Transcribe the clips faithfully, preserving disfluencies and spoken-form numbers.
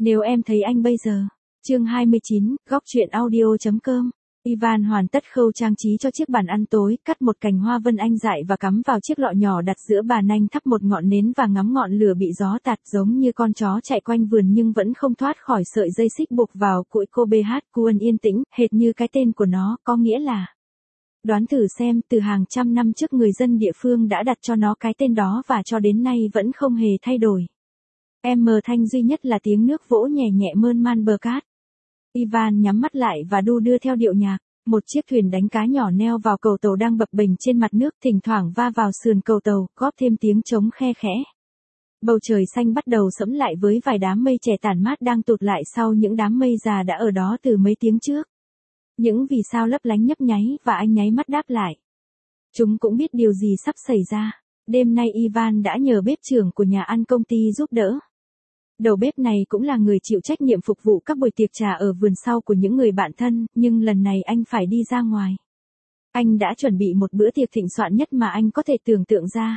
Nếu em thấy anh bây giờ. Chương hai mươi chín, góc truyện audio.com. Ivan hoàn tất khâu trang trí cho chiếc bàn ăn tối, cắt một cành hoa vân anh dại và cắm vào chiếc lọ nhỏ đặt giữa bàn anh, thắp một ngọn nến và ngắm ngọn lửa bị gió tạt giống như con chó chạy quanh vườn nhưng vẫn không thoát khỏi sợi dây xích buộc vào cụi cô bê hát Cuân yên tĩnh, hệt như cái tên của nó, có nghĩa là. Đoán thử xem, từ hàng trăm năm trước người dân địa phương đã đặt cho nó cái tên đó và cho đến nay vẫn không hề thay đổi. Em mờ thanh duy nhất là tiếng nước vỗ nhẹ nhẹ mơn man bờ cát. Ivan nhắm mắt lại và đu đưa theo điệu nhạc. Một chiếc thuyền đánh cá nhỏ neo vào cầu tàu đang bập bềnh trên mặt nước, thỉnh thoảng va vào sườn cầu tàu, góp thêm tiếng trống khe khẽ. Bầu trời xanh bắt đầu sẫm lại với vài đám mây trẻ tản mát đang tụt lại sau những đám mây già đã ở đó từ mấy tiếng trước. Những vì sao lấp lánh nhấp nháy và anh nháy mắt đáp lại. Chúng cũng biết điều gì sắp xảy ra. Đêm nay Ivan đã nhờ bếp trưởng của nhà ăn công ty giúp đỡ. Đầu bếp này cũng là người chịu trách nhiệm phục vụ các buổi tiệc trà ở vườn sau của những người bạn thân, nhưng lần này anh phải đi ra ngoài. Anh đã chuẩn bị một bữa tiệc thịnh soạn nhất mà anh có thể tưởng tượng ra.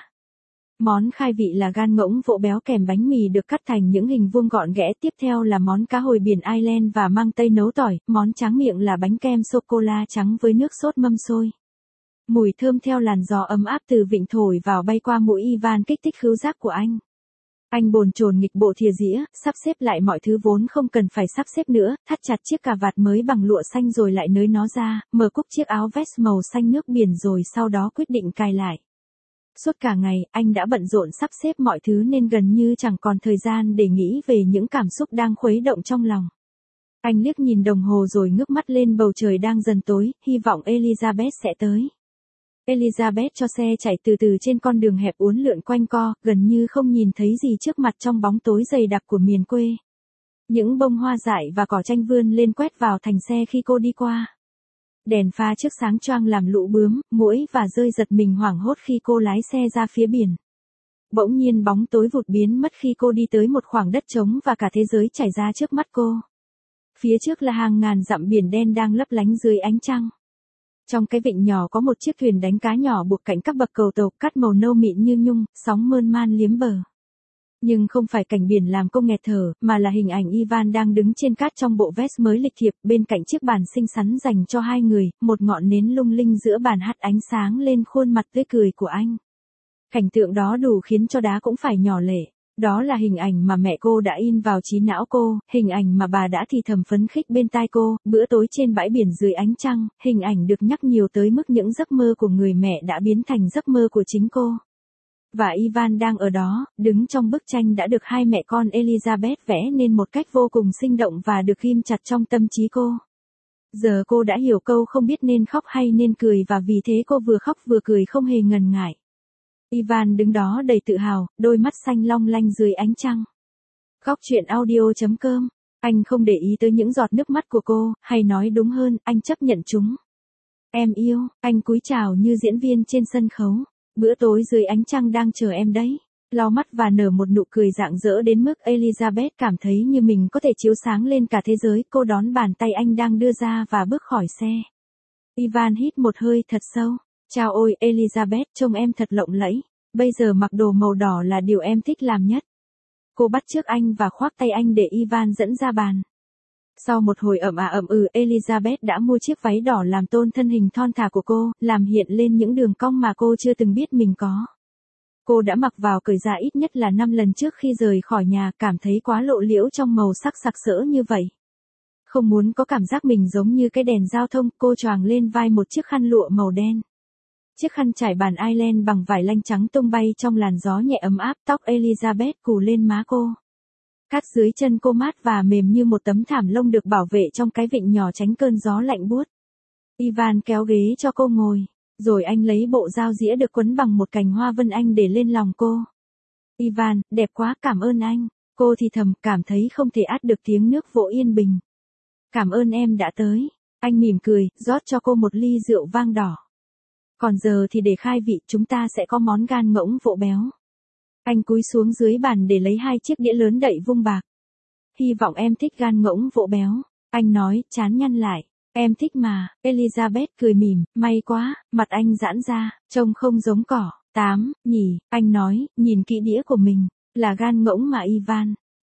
Món khai vị là gan ngỗng vỗ béo kèm bánh mì được cắt thành những hình vuông gọn ghẽ. Tiếp theo là món cá hồi biển Ireland và măng tây nấu tỏi. Món tráng miệng là bánh kem sô-cô-la trắng với nước sốt mâm xôi. Mùi thơm theo làn gió ấm áp từ vịnh thổi vào bay qua mũi Ivan kích thích khứu giác của anh. Anh bồn chồn nghịch bộ thìa dĩa, sắp xếp lại mọi thứ vốn không cần phải sắp xếp nữa, thắt chặt chiếc cà vạt mới bằng lụa xanh rồi lại nới nó ra, mở cúc chiếc áo vest màu xanh nước biển rồi sau đó quyết định cài lại. Suốt cả ngày, anh đã bận rộn sắp xếp mọi thứ nên gần như chẳng còn thời gian để nghĩ về những cảm xúc đang khuấy động trong lòng. Anh liếc nhìn đồng hồ rồi ngước mắt lên bầu trời đang dần tối, hy vọng Elizabeth sẽ tới. Elizabeth cho xe chạy từ từ trên con đường hẹp uốn lượn quanh co, gần như không nhìn thấy gì trước mặt trong bóng tối dày đặc của miền quê. Những bông hoa dại và cỏ tranh vươn lên quét vào thành xe khi cô đi qua. Đèn pha trước sáng choang làm lũ bướm, muỗi và dơi giật mình hoảng hốt khi cô lái xe ra phía biển. Bỗng nhiên bóng tối vụt biến mất khi cô đi tới một khoảng đất trống và cả thế giới trải ra trước mắt cô. Phía trước là hàng ngàn dặm biển đen đang lấp lánh dưới ánh trăng. Trong cái vịnh nhỏ có một chiếc thuyền đánh cá nhỏ buộc cạnh các bậc cầu tàu cát màu nâu mịn như nhung, sóng mơn man liếm bờ. Nhưng không phải cảnh biển làm cô nghẹt thở, mà là hình ảnh Ivan đang đứng trên cát trong bộ vest mới lịch thiệp, bên cạnh chiếc bàn xinh xắn dành cho hai người, một ngọn nến lung linh giữa bàn hắt ánh sáng lên khuôn mặt tươi cười của anh. Cảnh tượng đó đủ khiến cho đá cũng phải nhỏ lệ. Đó là hình ảnh mà mẹ cô đã in vào trí não cô, hình ảnh mà bà đã thì thầm phấn khích bên tai cô, bữa tối trên bãi biển dưới ánh trăng, hình ảnh được nhắc nhiều tới mức những giấc mơ của người mẹ đã biến thành giấc mơ của chính cô. Và Ivan đang ở đó, đứng trong bức tranh đã được hai mẹ con Elizabeth vẽ nên một cách vô cùng sinh động và được ghim chặt trong tâm trí cô. Giờ cô đã hiểu câu không biết nên khóc hay nên cười và vì thế cô vừa khóc vừa cười không hề ngần ngại. Ivan đứng đó đầy tự hào, đôi mắt xanh long lanh dưới ánh trăng. Góc truyện audio.com. Anh không để ý tới những giọt nước mắt của cô, hay nói đúng hơn, anh chấp nhận chúng. Em yêu, anh cúi chào như diễn viên trên sân khấu. Bữa tối dưới ánh trăng đang chờ em đấy. Lau mắt và nở một nụ cười rạng rỡ đến mức Elizabeth cảm thấy như mình có thể chiếu sáng lên cả thế giới. Cô đón bàn tay anh đang đưa ra và bước khỏi xe. Ivan hít một hơi thật sâu. Chào ôi Elizabeth, trông em thật lộng lẫy. Bây giờ mặc đồ màu đỏ là điều em thích làm nhất. Cô bắt chước anh và khoác tay anh để Ivan dẫn ra bàn. Sau một hồi ậm à ậm ừ, Elizabeth đã mua chiếc váy đỏ làm tôn thân hình thon thả của cô, làm hiện lên những đường cong mà cô chưa từng biết mình có. Cô đã mặc vào cởi ra ít nhất là năm lần trước khi rời khỏi nhà, cảm thấy quá lộ liễu trong màu sắc sặc sỡ như vậy. Không muốn có cảm giác mình giống như cái đèn giao thông, cô choàng lên vai một chiếc khăn lụa màu đen. Chiếc khăn trải bàn Ireland bằng vải lanh trắng tung bay trong làn gió nhẹ ấm áp, tóc Elizabeth cù lên má cô. Cát dưới chân cô mát và mềm như một tấm thảm lông được bảo vệ trong cái vịnh nhỏ tránh cơn gió lạnh buốt. Ivan kéo ghế cho cô ngồi, rồi anh lấy bộ dao dĩa được quấn bằng một cành hoa vân anh để lên lòng cô. Ivan, đẹp quá, cảm ơn anh. Cô thì thầm, cảm thấy không thể át được tiếng nước vỗ yên bình. Cảm ơn em đã tới. Anh mỉm cười, rót cho cô một ly rượu vang đỏ. Còn giờ thì để khai vị, chúng ta sẽ có món gan ngỗng vỗ béo. Anh cúi xuống dưới bàn để lấy hai chiếc đĩa lớn đậy vung bạc. Hy vọng em thích gan ngỗng vỗ béo. Anh nói, trán nhăn lại. Em thích mà. Elizabeth cười mỉm, may quá, mặt anh giãn ra, trông không giống cỏ. Tám, nhỉ, anh nói, nhìn kỹ đĩa của mình. Là gan ngỗng mà Ivan.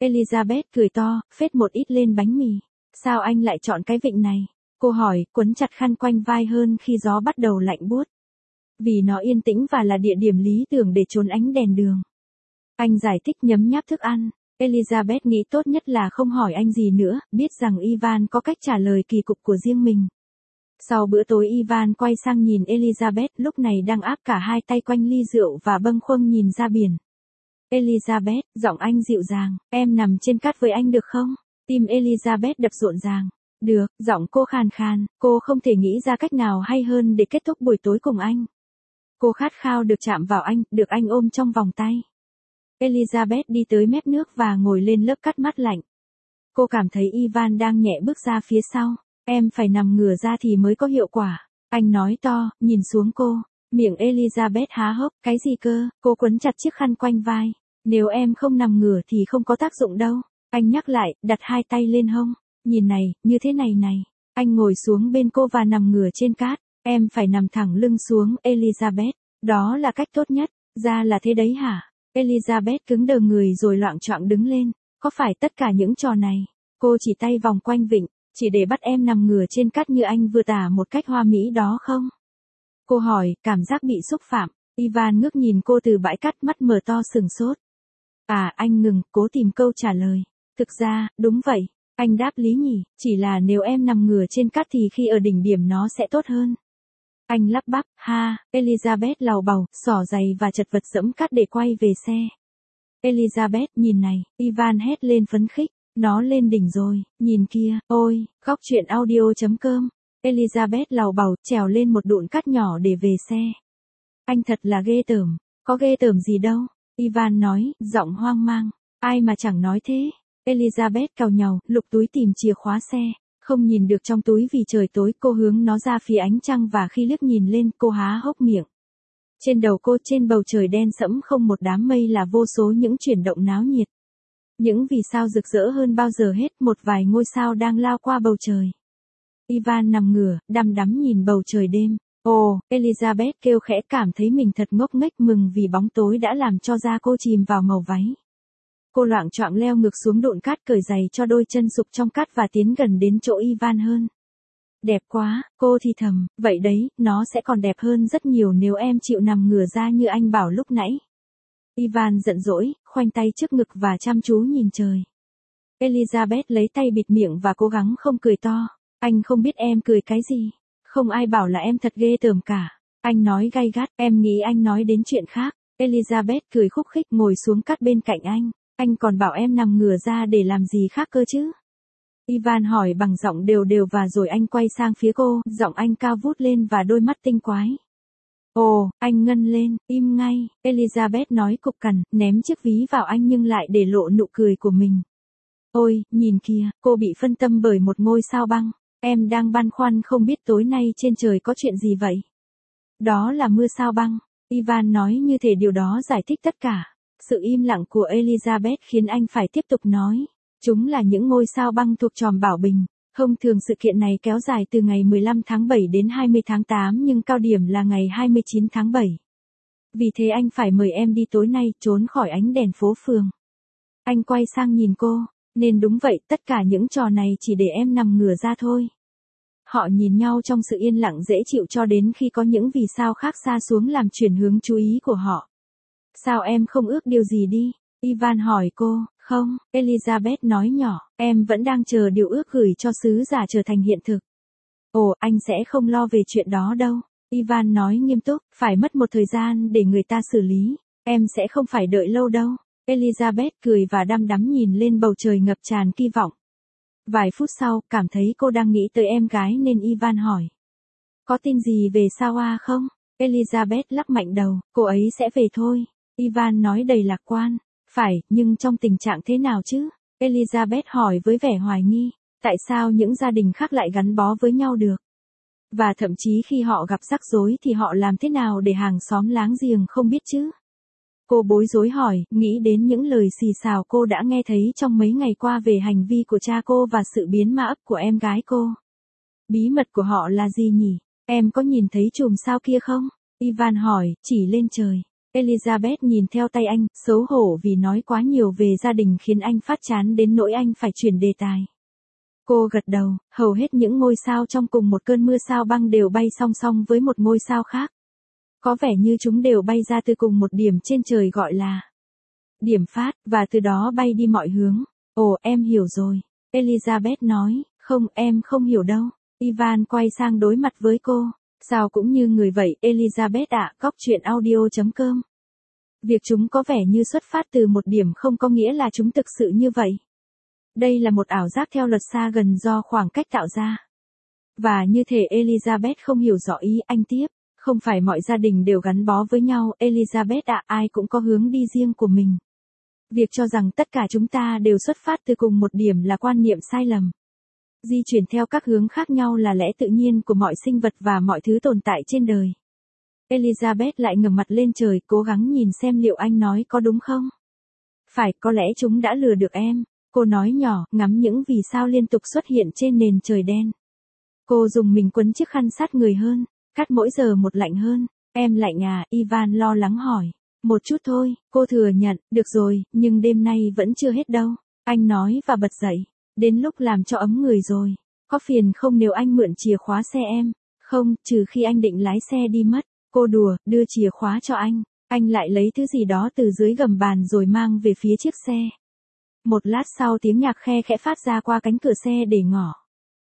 Elizabeth cười to, phết một ít lên bánh mì. Sao anh lại chọn cái vịnh này? Cô hỏi, quấn chặt khăn quanh vai hơn khi gió bắt đầu lạnh buốt. Vì nó yên tĩnh và là địa điểm lý tưởng để trốn ánh đèn đường. Anh giải thích nhấm nháp thức ăn. Elizabeth nghĩ tốt nhất là không hỏi anh gì nữa, biết rằng Ivan có cách trả lời kỳ cục của riêng mình. Sau bữa tối Ivan quay sang nhìn Elizabeth lúc này đang áp cả hai tay quanh ly rượu và bâng khuâng nhìn ra biển. Elizabeth, giọng anh dịu dàng, em nằm trên cát với anh được không? Tim Elizabeth đập rộn ràng. Được, giọng cô khàn khàn, cô không thể nghĩ ra cách nào hay hơn để kết thúc buổi tối cùng anh. Cô khát khao được chạm vào anh, được anh ôm trong vòng tay. Elizabeth đi tới mép nước và ngồi lên lớp cát mát lạnh. Cô cảm thấy Ivan đang nhẹ bước ra phía sau. Em phải nằm ngửa ra thì mới có hiệu quả. Anh nói to, nhìn xuống cô. Miệng Elizabeth há hốc, cái gì cơ? Cô quấn chặt chiếc khăn quanh vai. Nếu em không nằm ngửa thì không có tác dụng đâu. Anh nhắc lại, đặt hai tay lên hông. Nhìn này, như thế này này. Anh ngồi xuống bên cô và nằm ngửa trên cát. Em phải nằm thẳng lưng xuống, Elizabeth. Đó là cách tốt nhất. Ra là thế đấy hả? Elizabeth cứng đờ người rồi loạng choạng đứng lên. Có phải tất cả những trò này? Cô chỉ tay vòng quanh vịnh, chỉ để bắt em nằm ngửa trên cát như anh vừa tả một cách hoa mỹ đó không? Cô hỏi, cảm giác bị xúc phạm. Ivan ngước nhìn cô từ bãi cát, mắt mở to sừng sốt. À, anh ngừng, cố tìm câu trả lời. Thực ra, đúng vậy. Anh đáp lý nhỉ, chỉ là nếu em nằm ngửa trên cát thì khi ở đỉnh điểm nó sẽ tốt hơn. Anh lắp bắp, ha, Elizabeth lầu bầu, xỏ giày và chật vật dẫm cát để quay về xe. Elizabeth, nhìn này, Ivan hét lên phấn khích, nó lên đỉnh rồi, nhìn kia, ôi, góc truyện audio chấm com. Elizabeth lầu bầu, trèo lên một đụn cát nhỏ để về xe. Anh thật là ghê tởm, có ghê tởm gì đâu, Ivan nói, giọng hoang mang, ai mà chẳng nói thế. Elizabeth càu nhàu, lục túi tìm chìa khóa xe. Không nhìn được trong túi vì trời tối, cô hướng nó ra phía ánh trăng và khi liếc nhìn lên, cô há hốc miệng. Trên đầu cô, trên bầu trời đen sẫm không một đám mây là vô số những chuyển động náo nhiệt. Những vì sao rực rỡ hơn bao giờ hết, một vài ngôi sao đang lao qua bầu trời. Ivan nằm ngửa, đăm đắm nhìn bầu trời đêm. Ồ, Elizabeth kêu khẽ, cảm thấy mình thật ngốc nghếch, mừng vì bóng tối đã làm cho da cô chìm vào màu váy. Cô loạng choạng leo ngược xuống đụn cát, cởi giày cho đôi chân sụp trong cát và tiến gần đến chỗ Ivan hơn. Đẹp quá, cô thì thầm, vậy đấy, nó sẽ còn đẹp hơn rất nhiều nếu em chịu nằm ngửa ra như anh bảo lúc nãy. Ivan giận dỗi, khoanh tay trước ngực và chăm chú nhìn trời. Elizabeth lấy tay bịt miệng và cố gắng không cười to. Anh không biết em cười cái gì. Không ai bảo là em thật ghê tởm cả. Anh nói gay gắt, em nghĩ anh nói đến chuyện khác. Elizabeth cười khúc khích ngồi xuống cát bên cạnh anh. Anh còn bảo em nằm ngửa ra để làm gì khác cơ chứ? Ivan hỏi bằng giọng đều đều và rồi anh quay sang phía cô, giọng anh cao vút lên và đôi mắt tinh quái. Ồ, anh ngân lên, im ngay, Elizabeth nói cục cằn, ném chiếc ví vào anh nhưng lại để lộ nụ cười của mình. Ôi, nhìn kìa, cô bị phân tâm bởi một ngôi sao băng. Em đang băn khoăn không biết tối nay trên trời có chuyện gì vậy? Đó là mưa sao băng. Ivan nói như thể điều đó giải thích tất cả. Sự im lặng của Elizabeth khiến anh phải tiếp tục nói. Chúng là những ngôi sao băng thuộc chòm Bảo Bình. Thông thường sự kiện này kéo dài từ ngày mười lăm tháng bảy đến hai mươi tháng tám nhưng cao điểm là ngày hai mươi chín tháng bảy. Vì thế anh phải mời em đi tối nay trốn khỏi ánh đèn phố phường. Anh quay sang nhìn cô. Nên đúng vậy, tất cả những trò này chỉ để em nằm ngửa ra thôi. Họ nhìn nhau trong sự yên lặng dễ chịu cho đến khi có những vì sao khác xa xuống làm chuyển hướng chú ý của họ. Sao em không ước điều gì đi? Ivan hỏi cô. Không, Elizabeth nói nhỏ, em vẫn đang chờ điều ước gửi cho sứ giả trở thành hiện thực. Ồ, anh sẽ không lo về chuyện đó đâu. Ivan nói nghiêm túc, phải mất một thời gian để người ta xử lý. Em sẽ không phải đợi lâu đâu. Elizabeth cười và đăm đắm nhìn lên bầu trời ngập tràn kỳ vọng. Vài phút sau, cảm thấy cô đang nghĩ tới em gái nên Ivan hỏi. Có tin gì về Sawa không? Elizabeth lắc mạnh đầu, cô ấy sẽ về thôi. Ivan nói đầy lạc quan. Phải, nhưng trong tình trạng thế nào chứ? Elizabeth hỏi với vẻ hoài nghi. Tại sao những gia đình khác lại gắn bó với nhau được? Và thậm chí khi họ gặp rắc rối thì họ làm thế nào để hàng xóm láng giềng không biết chứ? Cô bối rối hỏi, nghĩ đến những lời xì xào cô đã nghe thấy trong mấy ngày qua về hành vi của cha cô và sự biến ma ấp của em gái cô. Bí mật của họ là gì nhỉ? Em có nhìn thấy chùm sao kia không? Ivan hỏi, chỉ lên trời. Elizabeth nhìn theo tay anh, xấu hổ vì nói quá nhiều về gia đình khiến anh phát chán đến nỗi anh phải chuyển đề tài. Cô gật đầu, hầu hết những ngôi sao trong cùng một cơn mưa sao băng đều bay song song với một ngôi sao khác. Có vẻ như chúng đều bay ra từ cùng một điểm trên trời gọi là điểm phát, và từ đó bay đi mọi hướng. Ồ, em hiểu rồi. Elizabeth nói, không, em không hiểu đâu. Ivan quay sang đối mặt với cô. Sao cũng như người vậy, Elizabeth ạ, góc chuyện audio chấm com. Việc chúng có vẻ như xuất phát từ một điểm không có nghĩa là chúng thực sự như vậy. Đây là một ảo giác theo luật xa gần do khoảng cách tạo ra. Và như thể Elizabeth không hiểu rõ ý, anh tiếp. Không phải mọi gia đình đều gắn bó với nhau, Elizabeth ạ, ai cũng có hướng đi riêng của mình. Việc cho rằng tất cả chúng ta đều xuất phát từ cùng một điểm là quan niệm sai lầm. Di chuyển theo các hướng khác nhau là lẽ tự nhiên của mọi sinh vật và mọi thứ tồn tại trên đời. Elizabeth lại ngẩng mặt lên trời, cố gắng nhìn xem liệu anh nói có đúng không. Phải, có lẽ chúng đã lừa được em. Cô nói nhỏ, ngắm những vì sao liên tục xuất hiện trên nền trời đen. Cô dùng mình quấn chiếc khăn sát người hơn, cắt mỗi giờ một lạnh hơn. Em lạnh à, Ivan lo lắng hỏi. Một chút thôi, cô thừa nhận, được rồi, nhưng đêm nay vẫn chưa hết đâu. Anh nói và bật dậy. Đến lúc làm cho ấm người rồi. Có phiền không nếu anh mượn chìa khóa xe em? Không, trừ khi anh định lái xe đi mất. Cô đùa, đưa chìa khóa cho anh. Anh lại lấy thứ gì đó từ dưới gầm bàn rồi mang về phía chiếc xe. Một lát sau tiếng nhạc khe khẽ phát ra qua cánh cửa xe để ngỏ.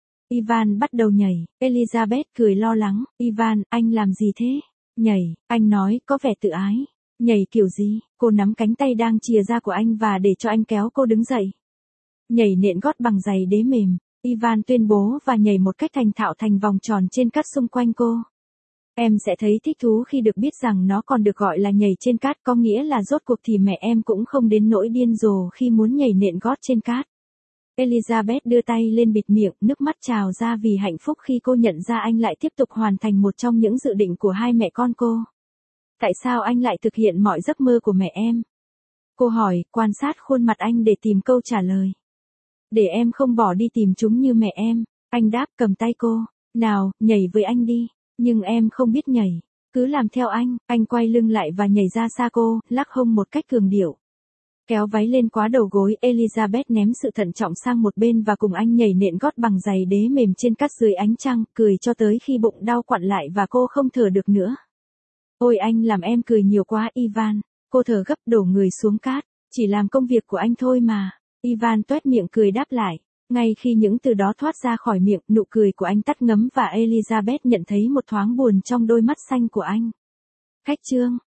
Ivan bắt đầu nhảy. Elizabeth cười lo lắng. Ivan, anh làm gì thế? Nhảy, anh nói, có vẻ tự ái. Nhảy kiểu gì? Cô nắm cánh tay đang chìa ra của anh và để cho anh kéo cô đứng dậy. Nhảy nện gót bằng giày đế mềm. Ivan tuyên bố và nhảy một cách thành thạo thành vòng tròn trên cát xung quanh cô. Em sẽ thấy thích thú khi được biết rằng nó còn được gọi là nhảy trên cát, có nghĩa là rốt cuộc thì mẹ em cũng không đến nỗi điên rồ khi muốn nhảy nện gót trên cát. Elizabeth đưa tay lên bịt miệng, nước mắt trào ra vì hạnh phúc khi cô nhận ra anh lại tiếp tục hoàn thành một trong những dự định của hai mẹ con cô. Tại sao anh lại thực hiện mọi giấc mơ của mẹ em? Cô hỏi, quan sát khuôn mặt anh để tìm câu trả lời. Để em không bỏ đi tìm chúng như mẹ em. Anh đáp, cầm tay cô. Nào, nhảy với anh đi. Nhưng em không biết nhảy. Cứ làm theo anh. Anh quay lưng lại và nhảy ra xa cô, lắc hông một cách cường điệu. Kéo váy lên quá đầu gối, Elizabeth ném sự thận trọng sang một bên và cùng anh nhảy nện gót bằng giày đế mềm trên cát dưới ánh trăng, cười cho tới khi bụng đau quặn lại và cô không thở được nữa. Ôi anh làm em cười nhiều quá Ivan. Cô thở gấp đổ người xuống cát. Chỉ làm công việc của anh thôi mà. Ivan toét miệng cười đáp lại. Ngay khi những từ đó thoát ra khỏi miệng, nụ cười của anh tắt ngấm và Elizabeth nhận thấy một thoáng buồn trong đôi mắt xanh của anh. Khách chương